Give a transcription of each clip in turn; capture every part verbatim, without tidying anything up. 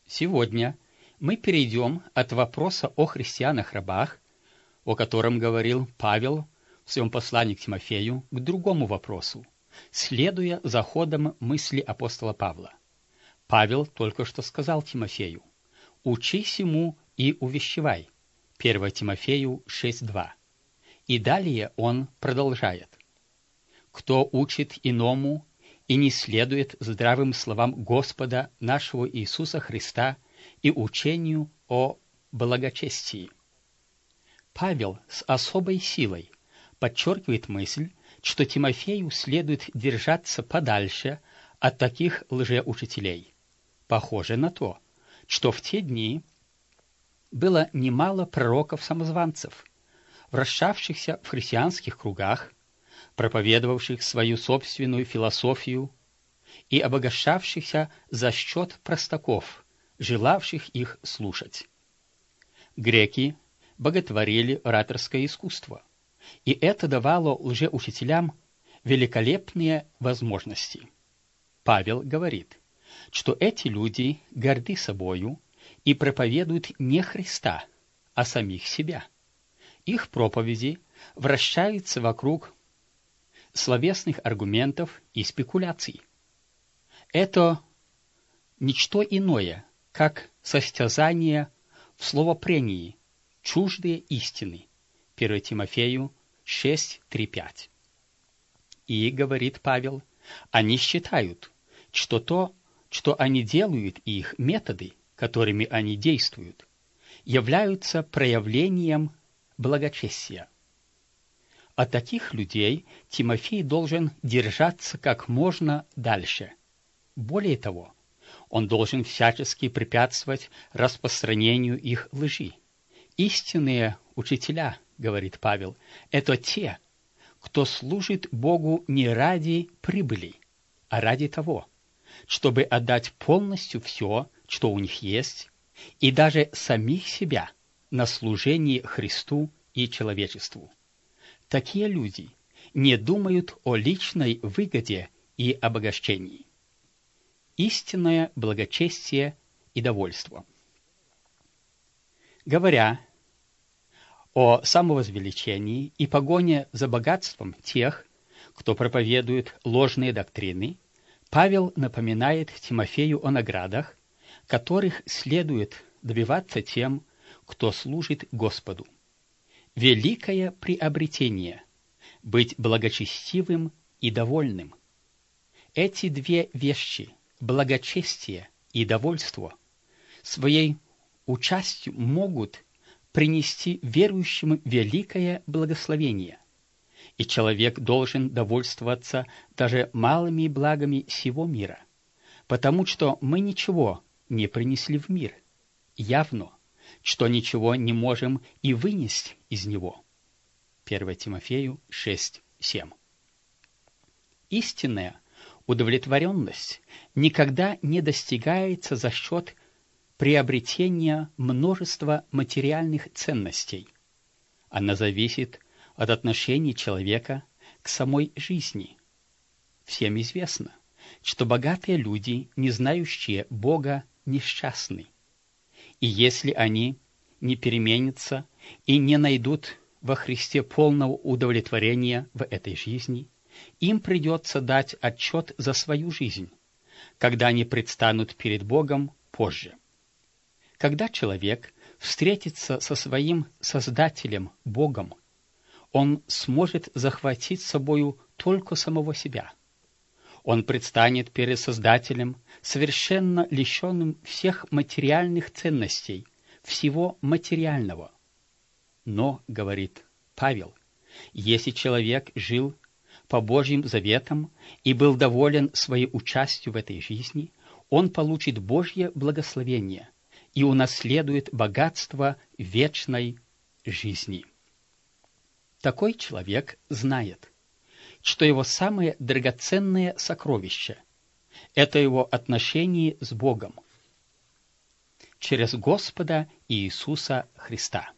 Сегодня мы перейдем от вопроса о христианах-рабах, о котором говорил Павел в своем послании к Тимофею, к другому вопросу, следуя за ходом мысли апостола Павла. Павел только что сказал Тимофею: «Учись ему и увещевай» первое Тимофею шесть два. И далее он продолжает: «Кто учит иному и не следует здравым словам Господа нашего Иисуса Христа и учению о благочестии». Павел с особой силой подчеркивает мысль, что Тимофею следует держаться подальше от таких лжеучителей. Похоже на то, что в те дни было немало пророков-самозванцев, вращавшихся в христианских кругах, проповедовавших свою собственную философию и обогащавшихся за счет простаков, желавших их слушать. Греки боготворили ораторское искусство, и это давало лжеучителям великолепные возможности. Павел говорит, что эти люди горды собою и проповедуют не Христа, а самих себя. Их проповеди вращаются вокруг словесных аргументов и спекуляций. Это ничто иное, как состязание в словопрении, чуждые истины. первое Тимофею шесть три пять. И, говорит Павел, они считают, что то, что они делают, и их методы, которыми они действуют, являются проявлением благочестия. От таких людей Тимофей должен держаться как можно дальше. Более того, он должен всячески препятствовать распространению их лжи. Истинные учителя, говорит Павел, это те, кто служит Богу не ради прибыли, а ради того, чтобы отдать полностью все, что у них есть, и даже самих себя на служение Христу и человечеству. Такие люди не думают о личной выгоде и обогащении. Истинное благочестие и довольство. Говоря о самовозвеличении и погоне за богатством тех, кто проповедует ложные доктрины, Павел напоминает Тимофею о наградах, которых следует добиваться тем, кто служит Господу. Великое приобретение – быть благочестивым и довольным. Эти две вещи – благочестие и довольство – своей участью могут принести верующему великое благословение, и человек должен довольствоваться даже малыми благами сего мира, потому что мы ничего не принесли в мир, явно, что ничего не можем и вынести из него. первое Тимофею шесть семь. Истинная удовлетворенность никогда не достигается за счет приобретения множества материальных ценностей. Она зависит от отношения человека к самой жизни. Всем известно, что богатые люди, не знающие Бога, несчастны. И если они не переменятся и не найдут во Христе полного удовлетворения в этой жизни, им придется дать отчет за свою жизнь, когда они предстанут перед Богом позже. Когда человек встретится со своим Создателем Богом, он сможет захватить с собою только самого себя. Он предстанет перед Создателем, совершенно лишенным всех материальных ценностей, всего материального. Но, говорит Павел, если человек жил по Божьим заветам и был доволен своей участью в этой жизни, он получит Божье благословение и унаследует богатство вечной жизни. Такой человек знает, что его самое драгоценное сокровище – это его отношение с Богом через Господа Иисуса Христа.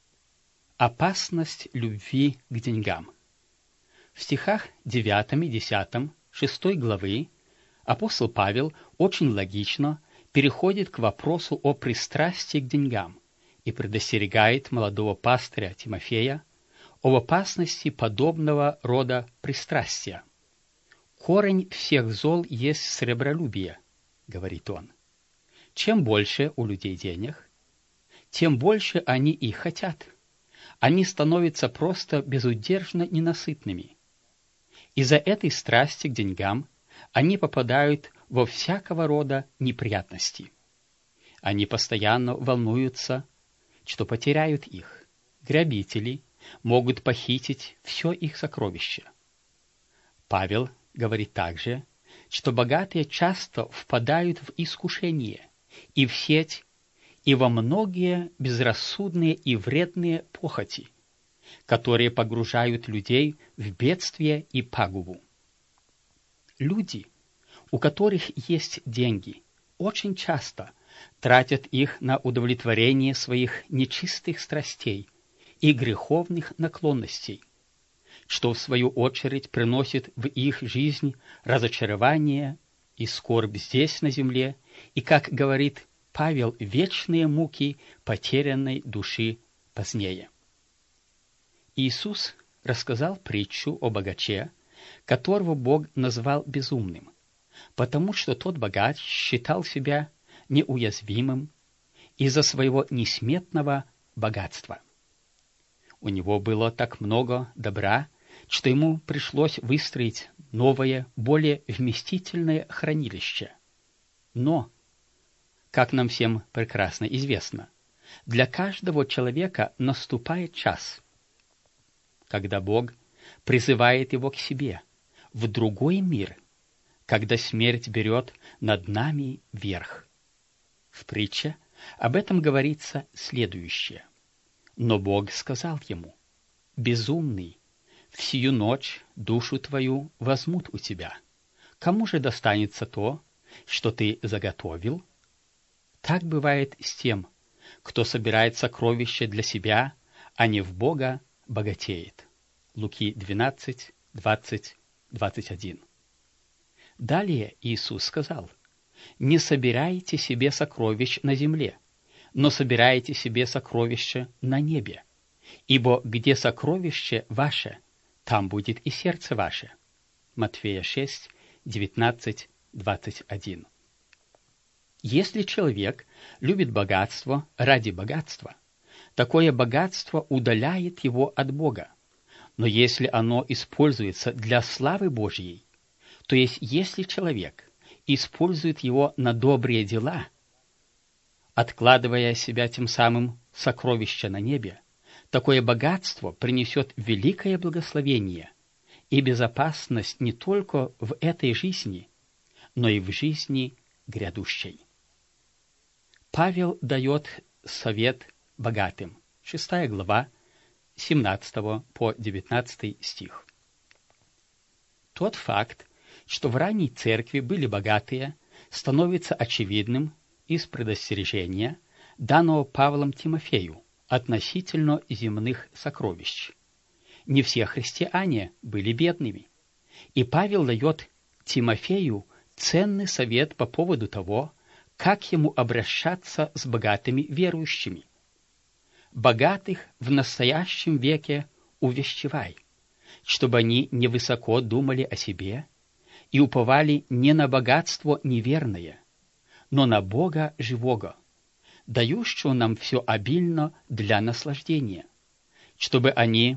Опасность любви к деньгам. В стихах девятом и десятом шестой главы апостол Павел очень логично переходит к вопросу о пристрастии к деньгам и предостерегает молодого пастыря Тимофея об опасности подобного рода пристрастия. «Корень всех зол есть сребролюбие», — говорит он. Чем больше у людей денег, тем больше они их хотят. Они становятся просто безудержно ненасытными. Из-за этой страсти к деньгам они попадают во всякого рода неприятности. Они постоянно волнуются, что потеряют их. Грабители могут похитить все их сокровища. Павел говорит также, что богатые часто впадают в искушение и в сеть, и во многие безрассудные и вредные похоти, которые погружают людей в бедствие и пагубу. Люди, у которых есть деньги, очень часто тратят их на удовлетворение своих нечистых страстей и греховных наклонностей, что в свою очередь приносит в их жизнь разочарование и скорбь здесь на земле, и, как говорит Павел, вечные муки потерянной души позднее. Иисус рассказал притчу о богаче, которого Бог назвал безумным, потому что тот богач считал себя неуязвимым из-за своего несметного богатства. У него было так много добра, что ему пришлось выстроить новое, более вместительное хранилище. Но, как нам всем прекрасно известно, для каждого человека наступает час, когда Бог призывает его к себе, в другой мир, когда смерть берет над нами верх. В притче об этом говорится следующее. Но Бог сказал ему: «Безумный, в сию ночь душу твою возьмут у тебя. Кому же достанется то, что ты заготовил?» Так бывает с тем, кто собирает сокровища для себя, а не в Бога богатеет. Луки двенадцать, двадцать, двадцать один. Далее Иисус сказал: «Не собирайте себе сокровищ на земле, но собирайте себе сокровища на небе, ибо где сокровище ваше, там будет и сердце ваше». Матфея шесть, девятнадцать, двадцать один. Если человек любит богатство ради богатства, такое богатство удаляет его от Бога. Но если оно используется для славы Божьей, то есть если человек использует его на добрые дела, откладывая себя тем самым сокровища на небе, такое богатство принесет великое благословение и безопасность не только в этой жизни, но и в жизни грядущей. Павел дает совет богатым. Шестая глава, семнадцатого по девятнадцатый стих. Тот факт, что в ранней церкви были богатые, становится очевидным из предостережения, данного Павлом Тимофею относительно земных сокровищ. Не все христиане были бедными, и Павел дает Тимофею ценный совет по поводу того, как ему обращаться с богатыми верующими. Богатых в настоящем веке увещевай, чтобы они невысоко думали о себе и уповали не на богатство неверное, но на Бога живого, дающего нам все обильно для наслаждения, чтобы они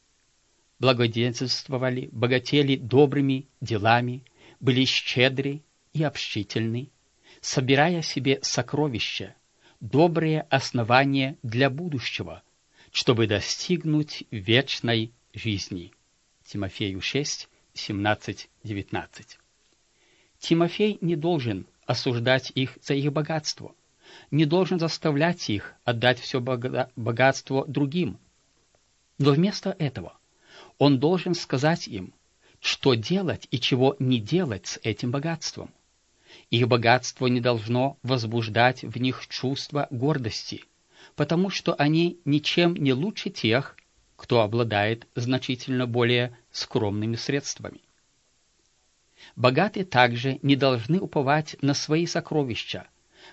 благодетельствовали, богатели добрыми делами, были щедры и общительны, собирая себе сокровища, добрые основания для будущего, чтобы достигнуть вечной жизни. Тимофею шесть, семнадцать, девятнадцать. Тимофей не должен осуждать их за их богатство, не должен заставлять их отдать все богатство другим. Но вместо этого он должен сказать им, что делать и чего не делать с этим богатством. Их богатство не должно возбуждать в них чувство гордости, потому что они ничем не лучше тех, кто обладает значительно более скромными средствами. Богатые также не должны уповать на свои сокровища,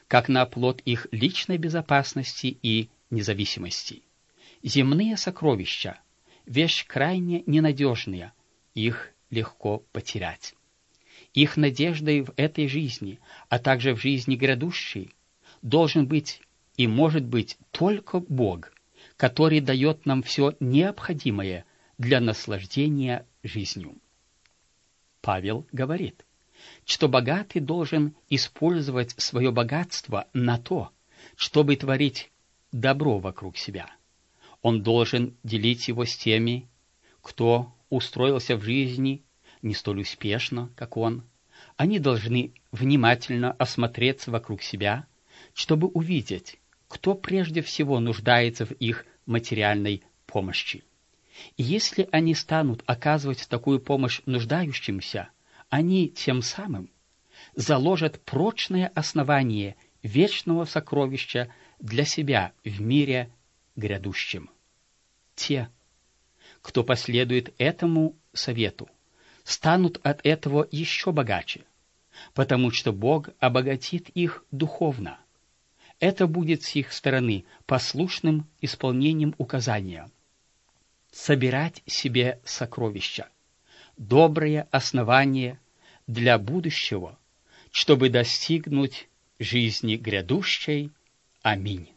как на оплот их личной безопасности и независимости. Земные сокровища — вещь крайне ненадежная, их легко потерять. Их надеждой в этой жизни, а также в жизни грядущей, должен быть и может быть только Бог, который дает нам все необходимое для наслаждения жизнью. Павел говорит, что богатый должен использовать свое богатство на то, чтобы творить добро вокруг себя. Он должен делить его с теми, кто устроился в жизни не столь успешно, как он. Они должны внимательно осмотреться вокруг себя, чтобы увидеть, кто прежде всего нуждается в их материальной помощи. И если они станут оказывать такую помощь нуждающимся, они тем самым заложат прочное основание вечного сокровища для себя в мире грядущем. Те, кто последует этому совету, станут от этого еще богаче, потому что Бог обогатит их духовно. Это будет с их стороны послушным исполнением указания собирать себе сокровища, доброе основание для будущего, чтобы достигнуть жизни грядущей. Аминь.